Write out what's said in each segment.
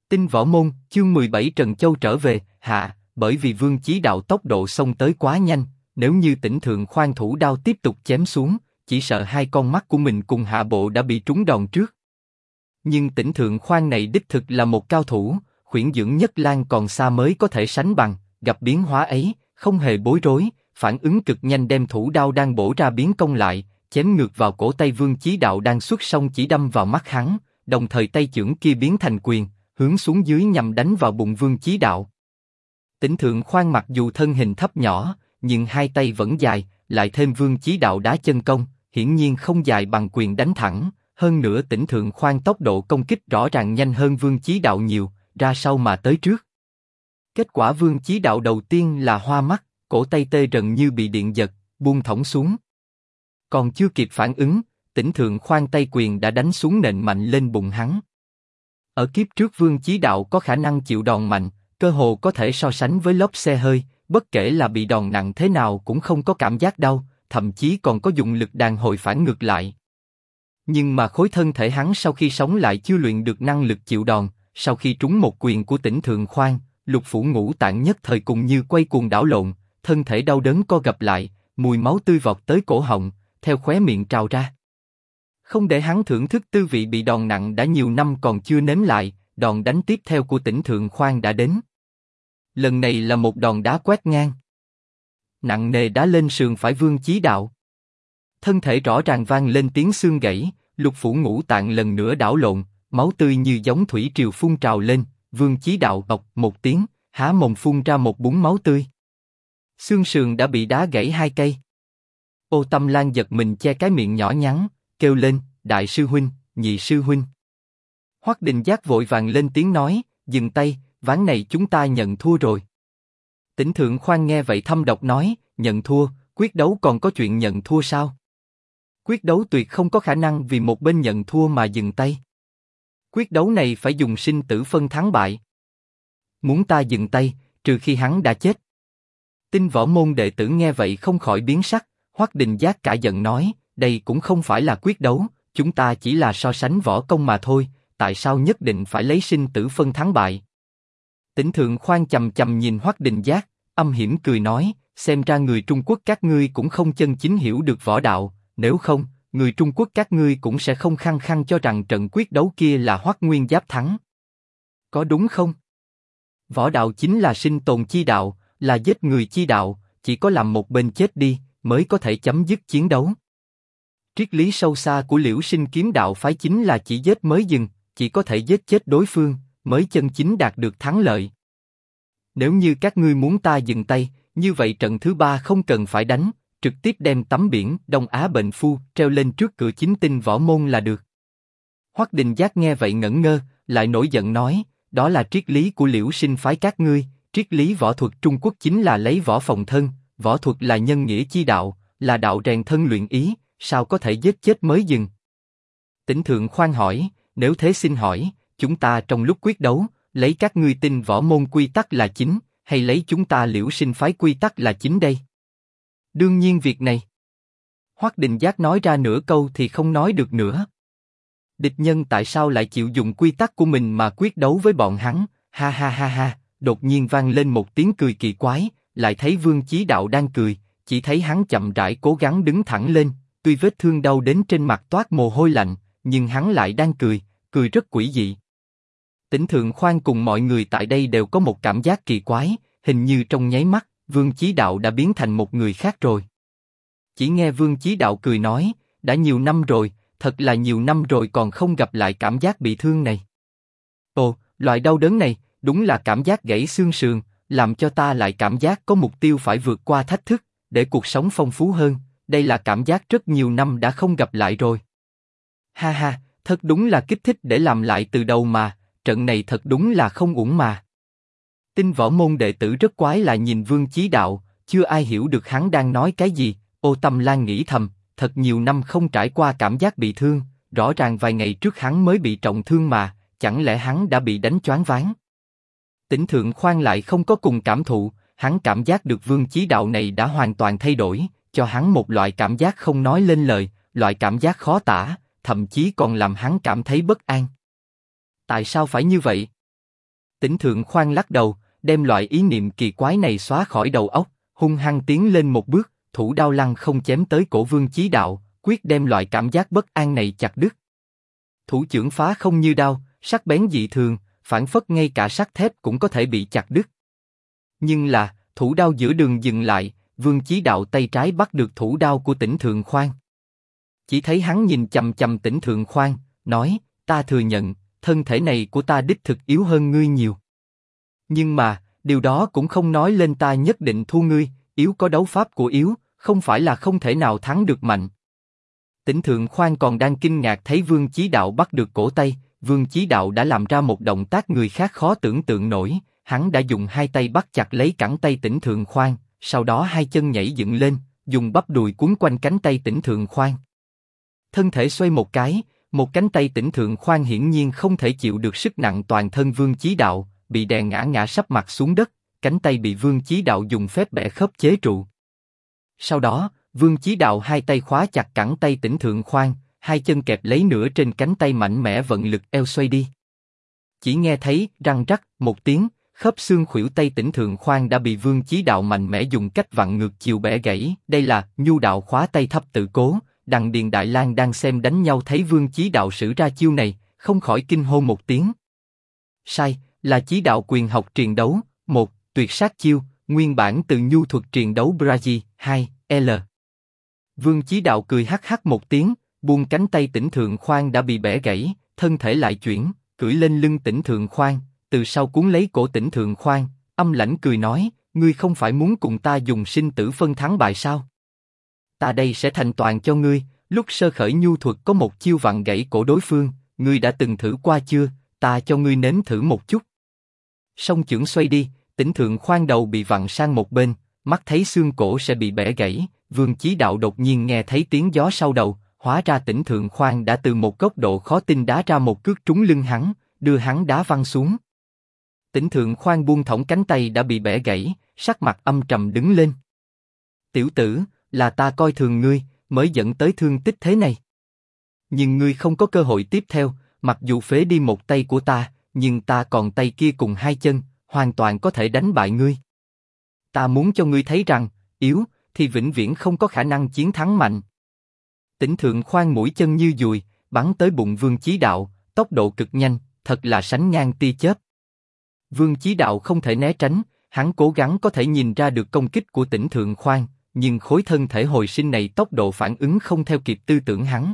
Tinh Võ Môn, chương 17 Trần Châu trở về, hạ, bởi vì Vương Chí Đạo tốc độ xông tới quá nhanh, nếu như Tỉnh Thượng Khoan thủ đao tiếp tục chém xuống, chỉ sợ hai con mắt của mình cùng hạ bộ đã bị trúng đòn trước. Nhưng Tỉnh Thượng Khoan này đích thực là một cao thủ, Khuyển Dưỡng Nhất Lang còn xa mới có thể sánh bằng, gặp biến hóa ấy, không hề bối rối, phản ứng cực nhanh đem thủ đao đang bổ ra biến công lại, chém ngược vào cổ tay Vương Chí Đạo đang xuất song chỉ đâm vào mắt hắn, đồng thời tay chưởng kia biến thành quyền, hướng xuống dưới nhằm đánh vào bụng Vương Chí Đạo. Tỉnh Thượng Khoan mặc dù thân hình thấp nhỏ, nhưng hai tay vẫn dài, lại thêm Vương Chí Đạo đá chân công, hiển nhiên không dài bằng quyền đánh thẳng. Hơn nữa Tỉnh Thượng Khoan tốc độ công kích rõ ràng nhanh hơn Vương Chí Đạo nhiều, ra sau mà tới trước. Kết quả Vương Chí Đạo đầu tiên là hoa mắt, cổ tay tê rần như bị điện giật, buông thõng xuống. Còn chưa kịp phản ứng, Tỉnh Thượng Khoan tay quyền đã đánh xuống nện mạnh lên bụng hắn. Ở kiếp trước Vương Chí Đạo có khả năng chịu đòn mạnh, cơ hồ có thể so sánh với lốp xe hơi, bất kể là bị đòn nặng thế nào cũng không có cảm giác đau, thậm chí còn có dụng lực đàn hồi phản ngược lại. Nhưng mà khối thân thể hắn sau khi sống lại chưa luyện được năng lực chịu đòn, sau khi trúng một quyền của Tỉnh Thượng Khoan, lục phủ ngũ tạng nhất thời cùng như quay cuồng đảo lộn, thân thể đau đớn co gập lại, mùi máu tươi vọt tới cổ họng, theo khóe miệng trào ra. Không để hắn thưởng thức tư vị bị đòn nặng đã nhiều năm còn chưa nếm lại, đòn đánh tiếp theo của Tỉnh Thượng Khoan đã đến. Lần này là một đòn đá quét ngang, nặng nề đá lên sườn phải Vương Chí Đạo. Thân thể rõ ràng vang lên tiếng xương gãy, lục phủ ngũ tạng lần nữa đảo lộn, máu tươi như giống thủy triều phun trào lên. Vương Chí Đạo bộc một tiếng, há mồm phun ra một búng máu tươi. Xương sườn đã bị đá gãy hai cây. Ô Tâm Lan giật mình che cái miệng nhỏ nhắn, kêu lên: Đại sư huynh, nhị sư huynh. Hoắc Đình Giác vội vàng lên tiếng nói: Dừng tay, ván này chúng ta nhận thua rồi. Tỉnh Thượng Khoan nghe vậy thâm độc nói: Nhận thua? Quyết đấu còn có chuyện nhận thua sao? Quyết đấu tuyệt không có khả năng vì một bên nhận thua mà dừng tay. Quyết đấu này phải dùng sinh tử phân thắng bại. Muốn ta dừng tay, trừ khi hắn đã chết. Tinh Võ Môn đệ tử nghe vậy không khỏi biến sắc. Hoắc Đình Giác cả giận nói: Đây cũng không phải là quyết đấu, chúng ta chỉ là so sánh võ công mà thôi. Tại sao nhất định phải lấy sinh tử phân thắng bại? Tỉnh Thượng Khoan chầm chầm nhìn Hoắc Đình Giác, âm hiểm cười nói: Xem ra người Trung Quốc các ngươi cũng không chân chính hiểu được võ đạo. Nếu không, người Trung Quốc các ngươi cũng sẽ không khăng khăng cho rằng trận quyết đấu kia là Hoắc Nguyên Giáp thắng. Có đúng không? Võ đạo chính là sinh tồn chi đạo, là giết người chi đạo, chỉ có làm một bên chết đi, mới có thể chấm dứt chiến đấu. Triết lý sâu xa của Liễu Sinh kiếm đạo phái chính là chỉ giết mới dừng, chỉ có thể giết chết đối phương, mới chân chính đạt được thắng lợi. Nếu như các ngươi muốn ta dừng tay, như vậy trận thứ ba không cần phải đánh, trực tiếp đem tấm biển Đông Á bệnh phu treo lên trước cửa chính Tinh Võ Môn là được. Hoắc Đình Giác nghe vậy ngẩn ngơ, lại nổi giận nói: Đó là triết lý của Liễu Sinh phái các ngươi, triết lý võ thuật Trung Quốc chính là lấy võ phòng thân, võ thuật là nhân nghĩa chi đạo, là đạo rèn thân luyện ý, sao có thể giết chết mới dừng? Tỉnh Thượng Khoan hỏi: Nếu thế xin hỏi, chúng ta trong lúc quyết đấu, lấy các ngươi Tinh Võ Môn quy tắc là chính, hay lấy chúng ta Liễu Sinh phái quy tắc là chính đây? Đương nhiên việc này. Hoắc Đình Giác nói ra nửa câu thì không nói được nữa. Địch nhân tại sao lại chịu dùng quy tắc của mình mà quyết đấu với bọn hắn? Ha ha ha ha! Đột nhiên vang lên một tiếng cười kỳ quái, lại thấy Vương Chí Đạo đang cười, chỉ thấy hắn chậm rãi cố gắng đứng thẳng lên, tuy vết thương đau đến trên mặt toát mồ hôi lạnh, nhưng hắn lại đang cười, cười rất quỷ dị. Tỉnh Thượng Khoan cùng mọi người tại đây đều có một cảm giác kỳ quái, hình như trong nháy mắt, Vương Chí Đạo đã biến thành một người khác rồi. Chỉ nghe Vương Chí Đạo cười nói: Đã nhiều năm rồi, thật là nhiều năm rồi còn không gặp lại cảm giác bị thương này. Ồ, loại đau đớn này, đúng là cảm giác gãy xương sườn, làm cho ta lại cảm giác có mục tiêu phải vượt qua thách thức, để cuộc sống phong phú hơn. Đây là cảm giác rất nhiều năm đã không gặp lại rồi. Ha ha, thật đúng là kích thích để làm lại từ đầu mà, trận này thật đúng là không uổng mà. Tinh Võ Môn đệ tử rất quái lại nhìn Vương Chí Đạo, chưa ai hiểu được hắn đang nói cái gì. Ô Tâm Lan nghĩ thầm, thật nhiều năm không trải qua cảm giác bị thương, rõ ràng vài ngày trước hắn mới bị trọng thương mà, chẳng lẽ hắn đã bị đánh choáng váng? Tỉnh Thượng Khoan lại không có cùng cảm thụ, hắn cảm giác được Vương Chí Đạo này đã hoàn toàn thay đổi, cho hắn một loại cảm giác không nói lên lời, loại cảm giác khó tả, thậm chí còn làm hắn cảm thấy bất an. Tại sao phải như vậy? Tỉnh Thượng Khoan lắc đầu, đem loại ý niệm kỳ quái này xóa khỏi đầu óc, hung hăng tiến lên một bước, thủ đao lăng không chém tới cổ Vương Chí Đạo, quyết đem loại cảm giác bất an này chặt đứt. Thủ chưởng phá không như đao, sắc bén dị thường, phảng phất ngay cả sắt thép cũng có thể bị chặt đứt. Nhưng là, thủ đao giữa đường dừng lại, Vương Chí Đạo tay trái bắt được thủ đao của Tỉnh Thượng Khoan. Chỉ thấy hắn nhìn chằm chằm Tỉnh Thượng Khoan, nói, ta thừa nhận, thân thể này của ta đích thực yếu hơn ngươi nhiều. Nhưng mà, điều đó cũng không nói lên ta nhất định thua ngươi, yếu có đấu pháp của yếu, không phải là không thể nào thắng được mạnh. Tỉnh Thượng Khoan còn đang kinh ngạc thấy Vương Chí Đạo bắt được cổ tay, Vương Chí Đạo đã làm ra một động tác người khác khó tưởng tượng nổi, hắn đã dùng hai tay bắt chặt lấy cẳng tay Tỉnh Thượng Khoan, sau đó hai chân nhảy dựng lên, dùng bắp đùi quấn quanh cánh tay Tỉnh Thượng Khoan. Thân thể xoay một cái, một cánh tay Tỉnh Thượng Khoan hiển nhiên không thể chịu được sức nặng toàn thân Vương Chí Đạo, bị đè ngã sấp mặt xuống đất, cánh tay bị Vương Chí Đạo dùng phép bẻ khớp chế trụ. Sau đó, Vương Chí Đạo hai tay khóa chặt cẳng tay Tỉnh Thượng Khoan, hai chân kẹp lấy nửa trên cánh tay mạnh mẽ vận lực eo xoay đi. Chỉ nghe thấy răng rắc một tiếng, khớp xương khuỷu tay Tỉnh Thượng Khoan đã bị Vương Chí Đạo mạnh mẽ dùng cách vặn ngược chiều bẻ gãy. Đây là nhu đạo khóa tay thấp tự cố. Đằng Điền Đại Lang đang xem đánh nhau thấy Vương Chí Đạo sử ra chiêu này, không khỏi kinh hô một tiếng. Sai, là Chí Đạo quyền học truyền đấu, 1, tuyệt sát chiêu, nguyên bản từ nhu thuật truyền đấu Brazil, 2, L. Vương Chí Đạo cười hắc hắc một tiếng, buông cánh tay Tỉnh Thượng Khoan đã bị bẻ gãy, thân thể lại chuyển, cưỡi lên lưng Tỉnh Thượng Khoan, từ sau cuốn lấy cổ Tỉnh Thượng Khoan, âm lãnh cười nói, ngươi không phải muốn cùng ta dùng sinh tử phân thắng bại sao? Ta đây sẽ thành toàn cho ngươi. Lúc sơ khởi nhu thuật có một chiêu vặn gãy cổ đối phương, ngươi đã từng thử qua chưa? Ta cho ngươi nếm thử một chút. Song chưởng xoay đi, Tỉnh Thượng Khoan đầu bị vặn sang một bên, mắt thấy xương cổ sẽ bị bẻ gãy. Vương Chí Đạo đột nhiên nghe thấy tiếng gió sau đầu, hóa ra Tỉnh Thượng Khoan đã từ một góc độ khó tin đá ra một cước trúng lưng hắn, đưa hắn đá văng xuống. Tỉnh Thượng Khoan buông thõng cánh tay đã bị bẻ gãy, sắc mặt âm trầm đứng lên. Tiểu tử, là ta coi thường ngươi, mới dẫn tới thương tích thế này. Nhưng ngươi không có cơ hội tiếp theo, mặc dù phế đi một tay của ta, nhưng ta còn tay kia cùng hai chân, hoàn toàn có thể đánh bại ngươi. Ta muốn cho ngươi thấy rằng, yếu, thì vĩnh viễn không có khả năng chiến thắng mạnh. Tỉnh Thượng Khoan mũi chân như dùi, bắn tới bụng Vương Chí Đạo, tốc độ cực nhanh, thật là sánh ngang tia chớp. Vương Chí Đạo không thể né tránh, hắn cố gắng có thể nhìn ra được công kích của Tỉnh Thượng Khoan, nhưng khối thân thể hồi sinh này tốc độ phản ứng không theo kịp tư tưởng hắn.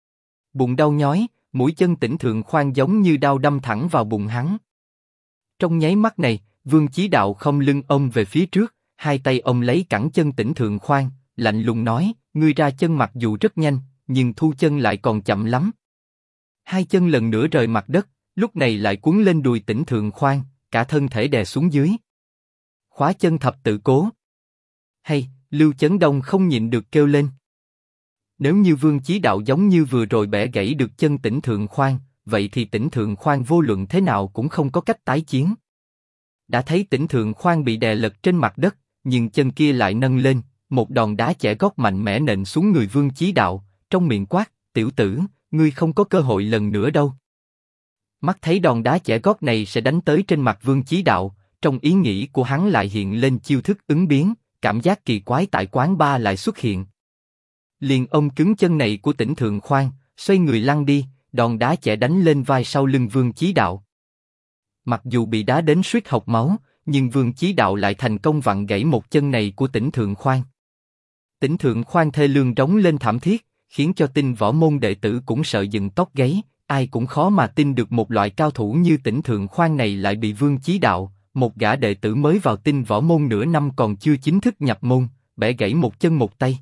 Bụng đau nhói, mũi chân Tỉnh Thượng Khoan giống như đao đâm thẳng vào bụng hắn. Trong nháy mắt này, Vương Chí Đạo không lưng ôm về phía trước, hai tay ôm lấy cẳng chân Tỉnh Thượng Khoan, lạnh lùng nói, ngươi ra chân mặc dù rất nhanh, nhưng thu chân lại còn chậm lắm. Hai chân lần nữa rời mặt đất, lúc này lại cuốn lên đùi Tỉnh Thượng Khoan, cả thân thể đè xuống dưới. Khóa chân thập tự cố. Hay, Lưu Chấn Đông không nhịn được kêu lên. Nếu như Vương Chí Đạo giống như vừa rồi bẻ gãy được chân Tỉnh Thượng Khoan, vậy thì Tỉnh Thượng Khoan vô luận thế nào cũng không có cách tái chiến. Đã thấy Tỉnh Thượng Khoan bị đè lật trên mặt đất, nhưng chân kia lại nâng lên, một đòn đá chẻ gót mạnh mẽ nện xuống người Vương Chí Đạo, trong miệng quát, tiểu tử, ngươi không có cơ hội lần nữa đâu. Mắt thấy đòn đá chẻ gót này sẽ đánh tới trên mặt Vương Chí Đạo, trong ý nghĩ của hắn lại hiện lên chiêu thức ứng biến, cảm giác kỳ quái tại quán bar lại xuất hiện. Liền ôm cứng chân này của Tỉnh Thượng Khoan, xoay người lăn đi, đòn đá chẻ đánh lên vai sau lưng Vương Chí Đạo. Mặc dù bị đá đến suýt hộc máu, nhưng Vương Chí Đạo lại thành công vặn gãy một chân này của Tỉnh Thượng Khoan. Tỉnh Thượng Khoan thê lương rống lên thảm thiết, khiến cho tinh võ môn đệ tử cũng sợ dựng tóc gáy, ai cũng khó mà tin được một loại cao thủ như Tỉnh Thượng Khoan này lại bị Vương Chí Đạo, một gã đệ tử mới vào tinh võ môn nửa năm còn chưa chính thức nhập môn, bẻ gãy một chân một tay.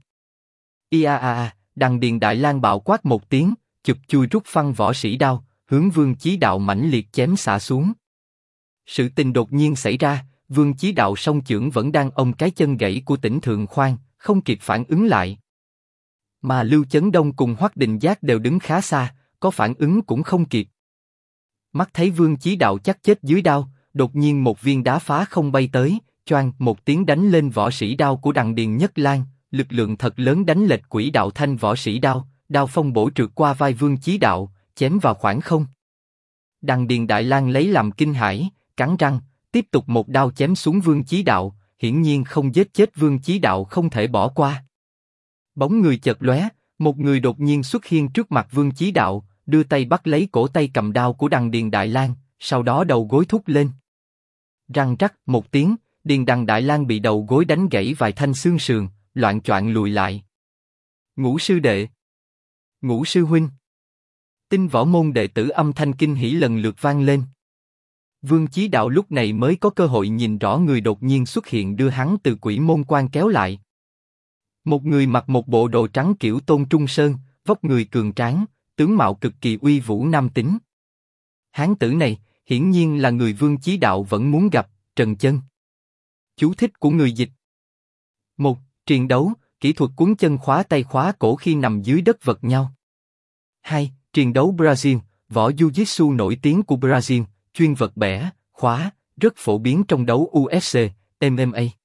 Đằng Điền Đại Lang bạo quát một tiếng, chụp chui rút phăng võ sĩ đao, hướng Vương Chí Đạo mãnh liệt chém xả xuống. Sự tình đột nhiên xảy ra, Vương Chí Đạo song chưởng vẫn đang ôm cái chân gãy của Tỉnh Thượng Khoan, không kịp phản ứng lại. Mà Lưu Chấn Đông cùng Hoắc Đình Giác đều đứng khá xa, có phản ứng cũng không kịp. Mắt thấy Vương Chí Đạo chắc chết dưới đao, đột nhiên một viên đá phá không bay tới, choang một tiếng đánh lên võ sĩ đao của Đằng Điền Nhất Lang, lực lượng thật lớn đánh lệch quỹ đạo thanh võ sĩ đao, đao phong bổ trượt qua vai Vương Chí Đạo, chém vào khoảng không. Đằng Điền Đại Lang lấy làm kinh hãi, cắn răng, tiếp tục một đao chém xuống Vương Chí Đạo, hiển nhiên không giết chết Vương Chí Đạo không thể bỏ qua. Bóng người chợt lóe, một người đột nhiên xuất hiện trước mặt Vương Chí Đạo, đưa tay bắt lấy cổ tay cầm đao của Đằng Điền Đại Lang, sau đó đầu gối thúc lên. Răng rắc một tiếng, Điền Đằng Đại Lang bị đầu gối đánh gãy vài thanh xương sườn, loạng choạng lùi lại. Ngũ sư đệ, Ngũ sư huynh. Tinh võ môn đệ tử âm thanh kinh hỉ lần lượt vang lên. Vương Chí Đạo lúc này mới có cơ hội nhìn rõ người đột nhiên xuất hiện đưa hắn từ Quỷ Môn Quan kéo lại. Một người mặc một bộ đồ trắng kiểu Tôn Trung Sơn, vóc người cường tráng, tướng mạo cực kỳ uy vũ nam tính. Hán tử này, hiển nhiên là người Vương Chí Đạo vẫn muốn gặp, Trần Chân. Chú thích của người dịch. 1. Triền đấu, kỹ thuật cuốn chân khóa tay khóa cổ khi nằm dưới đất vật nhau. 2. Triền đấu Brazil, võ Jiu-Jitsu nổi tiếng của Brazil, chuyên vật bẻ, khóa, rất phổ biến trong đấu UFC, MMA.